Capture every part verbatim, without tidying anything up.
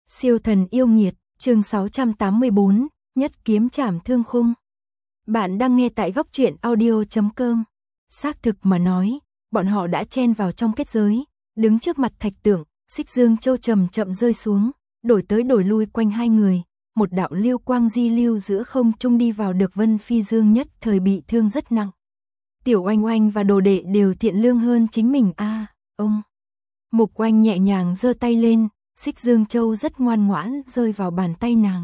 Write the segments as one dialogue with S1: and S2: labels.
S1: Siêu thần yêu nghiệt, chương sáu trăm tám mươi bốn, nhất kiếm trảm thương khung. Bạn đang nghe tại góc truyện audio chấm com. Xác thực mà nói, bọn họ đã chen vào trong kết giới, đứng trước mặt thạch tượng, xích dương châu chậm chậm rơi xuống, đổi tới đổi lui quanh hai người, một đạo lưu quang di lưu giữa không trung đi vào được Vân Phi Dương nhất thời bị thương rất nặng. Tiểu Oanh Oanh và đồ đệ đều thiện lương hơn chính mình a, à, ông. Mục Oanh nhẹ nhàng giơ tay lên, xích dương châu rất ngoan ngoãn rơi vào bàn tay nàng.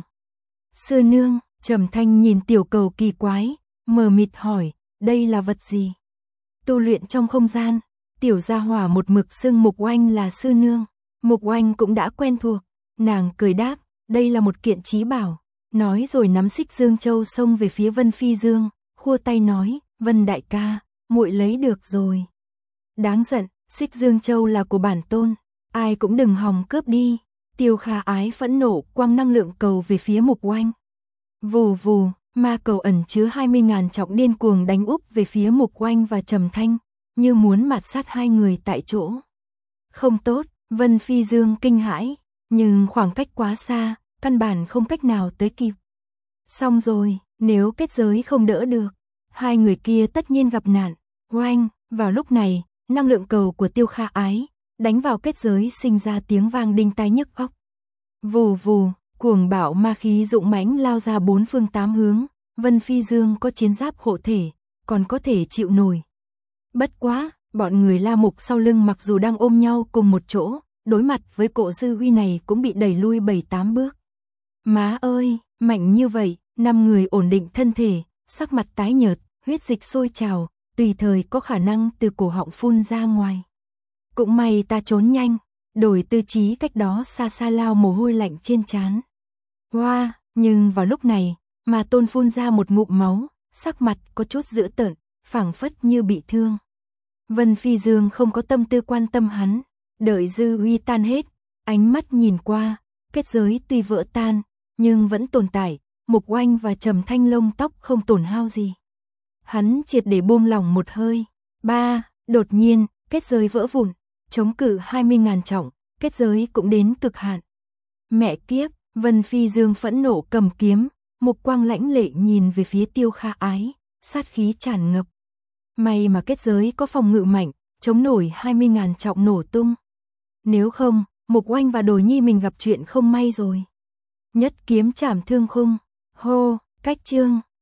S1: Sư nương, Trầm Thanh nhìn tiểu cầu kỳ quái, mờ mịt hỏi, đây là vật gì? Tu luyện trong không gian, tiểu gia hỏa một mực xưng Mục Oanh là sư nương. Mục Oanh cũng đã quen thuộc, nàng cười đáp, đây là một kiện trí bảo, nói rồi nắm xích dương châu xông về phía Vân Phi Dương, khua tay nói, Vân đại ca, muội lấy được rồi. Đáng giận, xích dương châu là của bản tôn, ai cũng đừng hòng cướp đi. Tiêu Kha Ái phẫn nộ quăng năng lượng cầu về phía Mục Oanh. Vù vù, ma cầu ẩn chứa hai mươi ngàn trọng điên cuồng đánh úp về phía Mục Oanh và Trầm Thanh, như muốn mạt sát hai người tại chỗ. Không tốt, Vân Phi Dương kinh hãi, nhưng khoảng cách quá xa, căn bản không cách nào tới kịp. Xong rồi, nếu kết giới không đỡ được, hai người kia tất nhiên gặp nạn. Oanh, vào lúc này, năng lượng cầu của Tiêu Kha Ái đánh vào kết giới sinh ra tiếng vang đinh tai nhức óc. Vù vù, cuồng bạo ma khí dũng mãnh lao ra bốn phương tám hướng, Vân Phi Dương có chiến giáp hộ thể, còn có thể chịu nổi. Bất quá, bọn người La Mục sau lưng mặc dù đang ôm nhau cùng một chỗ, đối mặt với cỗ dư uy này cũng bị đẩy lui bảy tám bước. Má ơi, mạnh như vậy, năm người ổn định thân thể, sắc mặt tái nhợt, huyết dịch sôi trào, tùy thời có khả năng từ cổ họng phun ra ngoài. Cũng may ta trốn nhanh, đổi tư trí cách đó xa xa lao mồ hôi lạnh trên trán. Hoa, wow, nhưng vào lúc này, mà tôn phun ra một ngụm máu, sắc mặt có chút dữ tợn, phảng phất như bị thương. Vân Phi Dương không có tâm tư quan tâm hắn, đợi dư uy tan hết, ánh mắt nhìn qua, kết giới tuy vỡ tan, nhưng vẫn tồn tại, Mục Oanh và Trầm Thanh lông tóc không tổn hao gì. Hắn triệt để buông lỏng một hơi. Ba, đột nhiên, kết giới vỡ vụn. Chống cự hai mươi ngàn trọng, kết giới cũng đến cực hạn. Mẹ kiếp, Vân Phi Dương phẫn nộ cầm kiếm, mục quang lãnh lệ nhìn về phía Tiêu Kha Ái, sát khí tràn ngập. May mà kết giới có phòng ngự mạnh, chống nổi hai mươi ngàn trọng nổ tung. Nếu không, Mục Oanh và Đồ Nhi mình gặp chuyện không may rồi. Nhất kiếm trảm thương khung, hô, cách chương.